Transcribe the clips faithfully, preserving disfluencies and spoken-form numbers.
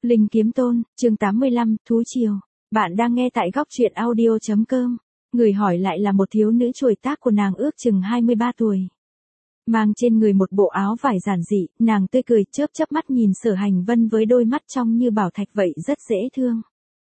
Linh Kiếm Tôn, chương tám mươi lăm, Thú Triều. Bạn đang nghe tại góc truyện audio.com. Người hỏi lại là một thiếu nữ tuổi tác của nàng ước chừng hai mươi ba tuổi. Mang trên người một bộ áo vải giản dị, nàng tươi cười chớp chớp mắt nhìn Sở Hành Vân với đôi mắt trong như bảo thạch vậy rất dễ thương.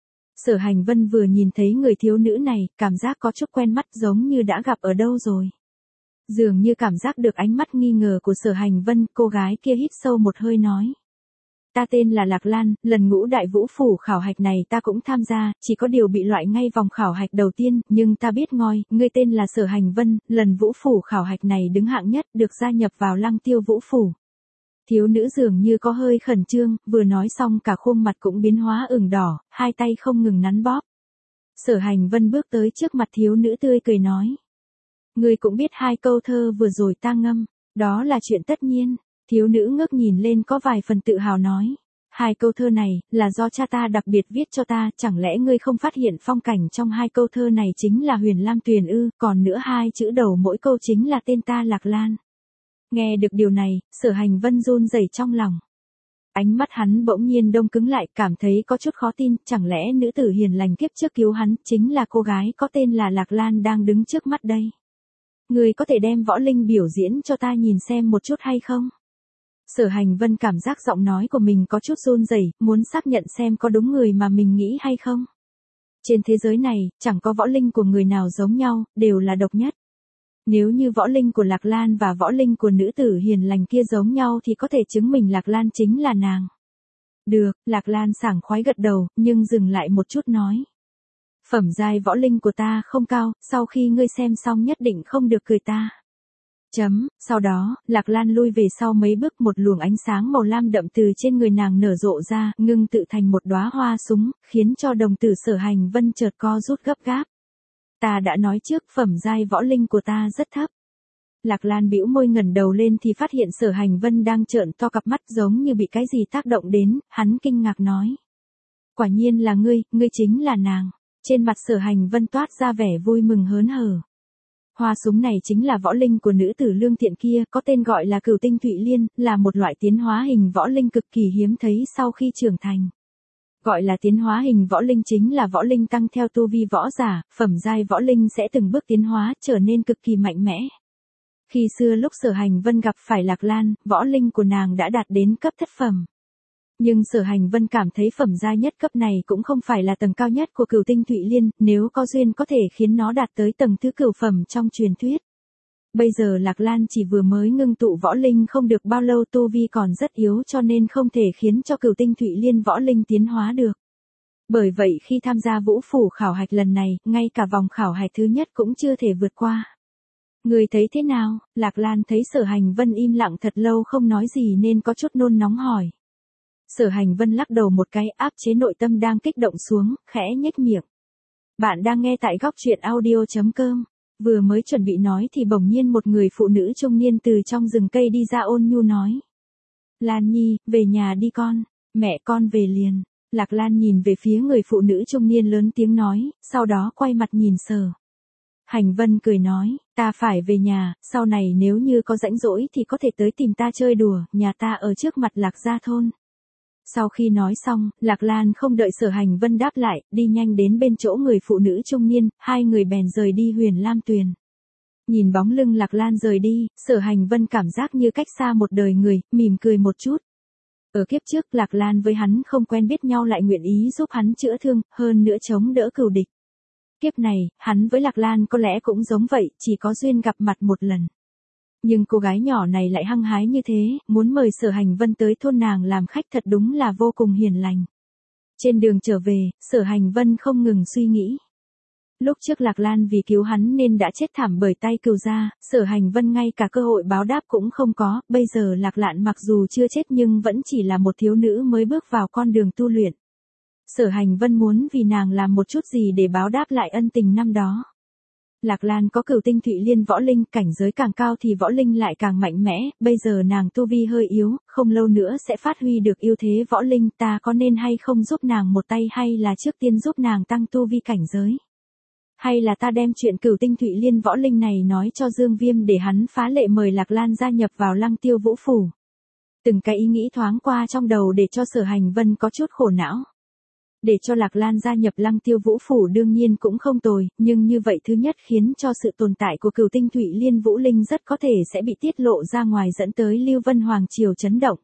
Sở Hành Vân vừa nhìn thấy người thiếu nữ này, cảm giác có chút quen mắt giống như đã gặp ở đâu rồi. Dường như cảm giác được ánh mắt nghi ngờ của Sở Hành Vân, cô gái kia hít sâu một hơi nói. Ta tên là Lạc Lan, lần ngũ đại vũ phủ khảo hạch này ta cũng tham gia, chỉ có điều bị loại ngay vòng khảo hạch đầu tiên, nhưng ta biết ngoi, ngươi tên là Sở Hành Vân, lần vũ phủ khảo hạch này đứng hạng nhất, được gia nhập vào Lăng Tiêu vũ phủ. Thiếu nữ dường như có hơi khẩn trương, vừa nói xong cả khuôn mặt cũng biến hóa ửng đỏ, hai tay không ngừng nắn bóp. Sở Hành Vân bước tới trước mặt thiếu nữ tươi cười nói. Ngươi cũng biết hai câu thơ vừa rồi ta ngâm, đó là chuyện tất nhiên. Thiếu nữ ngước nhìn lên có vài phần tự hào nói. Hai câu thơ này, là do cha ta đặc biệt viết cho ta, chẳng lẽ ngươi không phát hiện phong cảnh trong hai câu thơ này chính là Huyền Lam Tuyền ư, còn nữa hai chữ đầu mỗi câu chính là tên ta Lạc Lan. Nghe được điều này, Sở Hành Vân run rẩy trong lòng. Ánh mắt hắn bỗng nhiên đông cứng lại, cảm thấy có chút khó tin, chẳng lẽ nữ tử hiền lành kiếp trước cứu hắn, chính là cô gái có tên là Lạc Lan đang đứng trước mắt đây. Ngươi có thể đem võ linh biểu diễn cho ta nhìn xem một chút hay không? Sở Hành Vân cảm giác giọng nói của mình có chút run rẩy, muốn xác nhận xem có đúng người mà mình nghĩ hay không. Trên thế giới này, chẳng có võ linh của người nào giống nhau, đều là độc nhất. Nếu như võ linh của Lạc Lan và võ linh của nữ tử hiền lành kia giống nhau thì có thể chứng minh Lạc Lan chính là nàng. Được, Lạc Lan sảng khoái gật đầu, nhưng dừng lại một chút nói. Phẩm giai võ linh của ta không cao, sau khi ngươi xem xong nhất định không được cười ta. Chấm, sau đó, Lạc Lan lui về sau mấy bước, một luồng ánh sáng màu lam đậm từ trên người nàng nở rộ ra, ngưng tự thành một đóa hoa súng, khiến cho đồng tử Sở Hành Vân chợt co rút gấp gáp. Ta đã nói trước, phẩm giai võ linh của ta rất thấp. Lạc Lan bĩu môi ngẩng đầu lên thì phát hiện Sở Hành Vân đang trợn to cặp mắt giống như bị cái gì tác động đến, hắn kinh ngạc nói. Quả nhiên là ngươi, ngươi chính là nàng. Trên mặt Sở Hành Vân toát ra vẻ vui mừng hớn hở. Hoa súng này chính là võ linh của nữ tử lương thiện kia, có tên gọi là Cửu Tinh Thụy Liên, là một loại tiến hóa hình võ linh cực kỳ hiếm thấy sau khi trưởng thành. Gọi là tiến hóa hình võ linh chính là võ linh tăng theo tu vi võ giả, phẩm giai võ linh sẽ từng bước tiến hóa, trở nên cực kỳ mạnh mẽ. Khi xưa lúc Sở Hành Vân gặp phải Lạc Lan, võ linh của nàng đã đạt đến cấp thất phẩm. Nhưng Sở Hành Vân cảm thấy phẩm giai nhất cấp này cũng không phải là tầng cao nhất của Cửu Tinh Thụy Liên, nếu có duyên có thể khiến nó đạt tới tầng thứ cửu phẩm trong truyền thuyết. Bây giờ Lạc Lan chỉ vừa mới ngưng tụ võ linh không được bao lâu, tu vi còn rất yếu cho nên không thể khiến cho Cửu Tinh Thụy Liên võ linh tiến hóa được. Bởi vậy khi tham gia vũ phủ khảo hạch lần này, ngay cả vòng khảo hạch thứ nhất cũng chưa thể vượt qua. Người thấy thế nào? Lạc Lan thấy Sở Hành Vân im lặng thật lâu không nói gì nên có chút nôn nóng hỏi. Sở Hành Vân lắc đầu một cái, áp chế nội tâm đang kích động xuống, khẽ nhếch miệng. Bạn đang nghe tại góc truyện audio.com. Vừa mới chuẩn bị nói thì bỗng nhiên một người phụ nữ trung niên từ trong rừng cây đi ra ôn nhu nói. Lan Nhi, về nhà đi con, mẹ con về liền. Lạc Lan nhìn về phía người phụ nữ trung niên lớn tiếng nói, sau đó quay mặt nhìn Sở Hành Vân cười nói, ta phải về nhà, sau này nếu như có rảnh rỗi thì có thể tới tìm ta chơi đùa, nhà ta ở trước mặt Lạc Gia thôn. Sau khi nói xong, Lạc Lan không đợi Sở Hành Vân đáp lại, đi nhanh đến bên chỗ người phụ nữ trung niên, hai người bèn rời đi Huyền Lam Tuyền. Nhìn bóng lưng Lạc Lan rời đi, Sở Hành Vân cảm giác như cách xa một đời người, mỉm cười một chút. Ở kiếp trước Lạc Lan với hắn không quen biết nhau lại nguyện ý giúp hắn chữa thương, hơn nữa chống đỡ cừu địch. Kiếp này, hắn với Lạc Lan có lẽ cũng giống vậy, chỉ có duyên gặp mặt một lần. Nhưng cô gái nhỏ này lại hăng hái như thế, muốn mời Sở Hành Vân tới thôn nàng làm khách thật đúng là vô cùng hiền lành. Trên đường trở về, Sở Hành Vân không ngừng suy nghĩ. Lúc trước Lạc Lan vì cứu hắn nên đã chết thảm bởi tay cừu gia, Sở Hành Vân ngay cả cơ hội báo đáp cũng không có, bây giờ Lạc Lan mặc dù chưa chết nhưng vẫn chỉ là một thiếu nữ mới bước vào con đường tu luyện. Sở Hành Vân muốn vì nàng làm một chút gì để báo đáp lại ân tình năm đó. Lạc Lan có Cửu Tinh Thụy Liên võ linh, cảnh giới càng cao thì võ linh lại càng mạnh mẽ, bây giờ nàng tu vi hơi yếu, không lâu nữa sẽ phát huy được ưu thế võ linh, ta có nên hay không giúp nàng một tay hay là trước tiên giúp nàng tăng tu vi cảnh giới? Hay là ta đem chuyện Cửu Tinh Thụy Liên võ linh này nói cho Dương Viêm để hắn phá lệ mời Lạc Lan gia nhập vào Lăng Tiêu vũ phủ? Từng cái ý nghĩ thoáng qua trong đầu để cho Sở Hành Vân có chút khổ não. Để cho Lạc Lan gia nhập Lăng Tiêu Vũ Phủ đương nhiên cũng không tồi, nhưng như vậy thứ nhất khiến cho sự tồn tại của Cửu Tinh Thủy Liên Vũ Linh rất có thể sẽ bị tiết lộ ra ngoài dẫn tới Lưu Vân Hoàng Triều chấn động.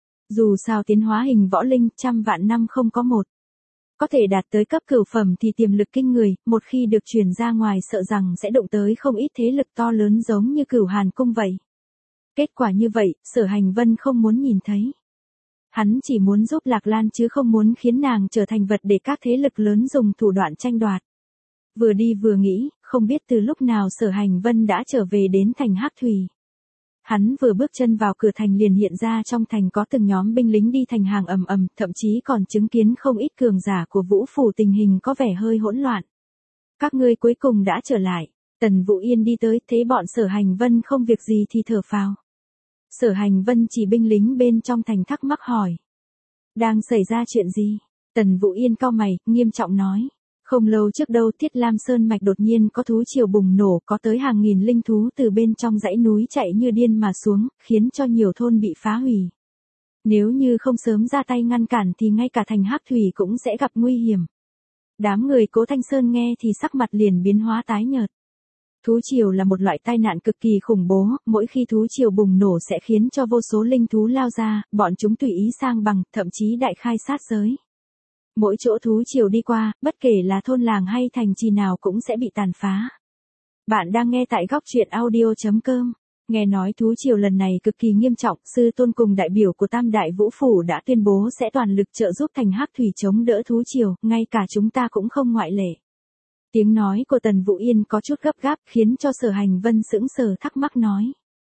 Dù sao tiến hóa hình võ linh trăm vạn năm không có một. Có thể đạt tới cấp cửu phẩm thì tiềm lực kinh người, một khi được truyền ra ngoài sợ rằng sẽ động tới không ít thế lực to lớn giống như Cửu Hàn Cung vậy. Kết quả như vậy, Sở Hành Vân không muốn nhìn thấy. Hắn chỉ muốn giúp Lạc Lan chứ không muốn khiến nàng trở thành vật để các thế lực lớn dùng thủ đoạn tranh đoạt. Vừa đi vừa nghĩ, không biết từ lúc nào Sở Hành Vân đã trở về đến thành Hắc Thủy. Hắn vừa bước chân vào cửa thành liền hiện ra trong thành có từng nhóm binh lính đi thành hàng ầm ầm, thậm chí còn chứng kiến không ít cường giả của Vũ Phủ, tình hình có vẻ hơi hỗn loạn. Các ngươi cuối cùng đã trở lại. Tần Vũ Yên đi tới, thấy bọn Sở Hành Vân không việc gì thì thở phào. Sở Hành Vân chỉ binh lính bên trong thành thắc mắc hỏi. Đang xảy ra chuyện gì? Tần Vũ Yên cau mày, nghiêm trọng nói. Không lâu trước đâu Thiết Lam Sơn Mạch đột nhiên có thú triều bùng nổ, có tới hàng nghìn linh thú từ bên trong dãy núi chạy như điên mà xuống, khiến cho nhiều thôn bị phá hủy. Nếu như không sớm ra tay ngăn cản thì ngay cả thành Hắc Thủy cũng sẽ gặp nguy hiểm. Đám người Cố Thanh Sơn nghe thì sắc mặt liền biến hóa tái nhợt. Thú triều là một loại tai nạn cực kỳ khủng bố, mỗi khi thú triều bùng nổ sẽ khiến cho vô số linh thú lao ra, bọn chúng tùy ý sang bằng, thậm chí đại khai sát giới. Mỗi chỗ thú triều đi qua, bất kể là thôn làng hay thành trì nào cũng sẽ bị tàn phá. Bạn đang nghe tại góc truyện audio chấm com. Nghe nói thú triều lần này cực kỳ nghiêm trọng, sư tôn cùng đại biểu của Tam Đại Vũ Phủ đã tuyên bố sẽ toàn lực trợ giúp thành Hắc Thủy chống đỡ thú triều, ngay cả chúng ta cũng không ngoại lệ. Tiếng nói của Tần Vũ Yên có chút gấp gáp khiến cho Sở Hành Vân sững sờ thắc mắc nói.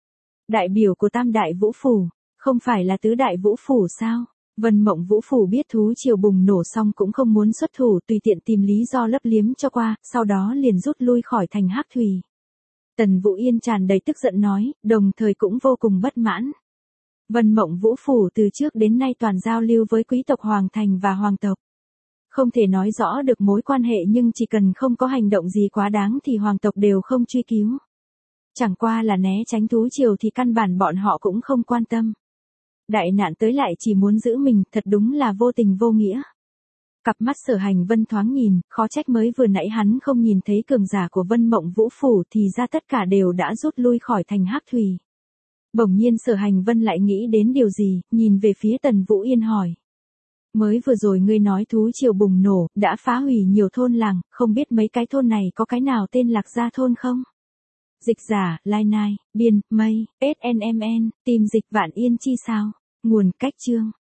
Đại biểu của Tam Đại Vũ Phủ, không phải là Tứ Đại Vũ Phủ sao? Vân Mộng Vũ Phủ biết thú triều bùng nổ xong cũng không muốn xuất thủ, tùy tiện tìm lý do lấp liếm cho qua, sau đó liền rút lui khỏi thành Hắc Thủy. Tần Vũ Yên tràn đầy tức giận nói, đồng thời cũng vô cùng bất mãn. Vân Mộng Vũ Phủ từ trước đến nay toàn giao lưu với quý tộc Hoàng Thành và Hoàng tộc. Không thể nói rõ được mối quan hệ nhưng chỉ cần không có hành động gì quá đáng thì Hoàng tộc đều không truy cứu. Chẳng qua là né tránh thú triều thì căn bản bọn họ cũng không quan tâm. Đại nạn tới lại chỉ muốn giữ mình, thật đúng là vô tình vô nghĩa. Cặp mắt Sở Hành Vân thoáng nhìn, khó trách mới vừa nãy hắn không nhìn thấy cường giả của Vân Mộng Vũ Phủ thì ra tất cả đều đã rút lui khỏi thành Hắc Thủy. Bỗng nhiên Sở Hành Vân lại nghĩ đến điều gì, nhìn về phía Tần Vũ Yên hỏi. Mới vừa rồi ngươi nói thú triều bùng nổ, đã phá hủy nhiều thôn làng, không biết mấy cái thôn này có cái nào tên Lạc Gia thôn không? Dịch giả, Lai Nai, Biên, Mây, ét en em en, tìm dịch Vạn Yên chi sao? Nguồn cách chương.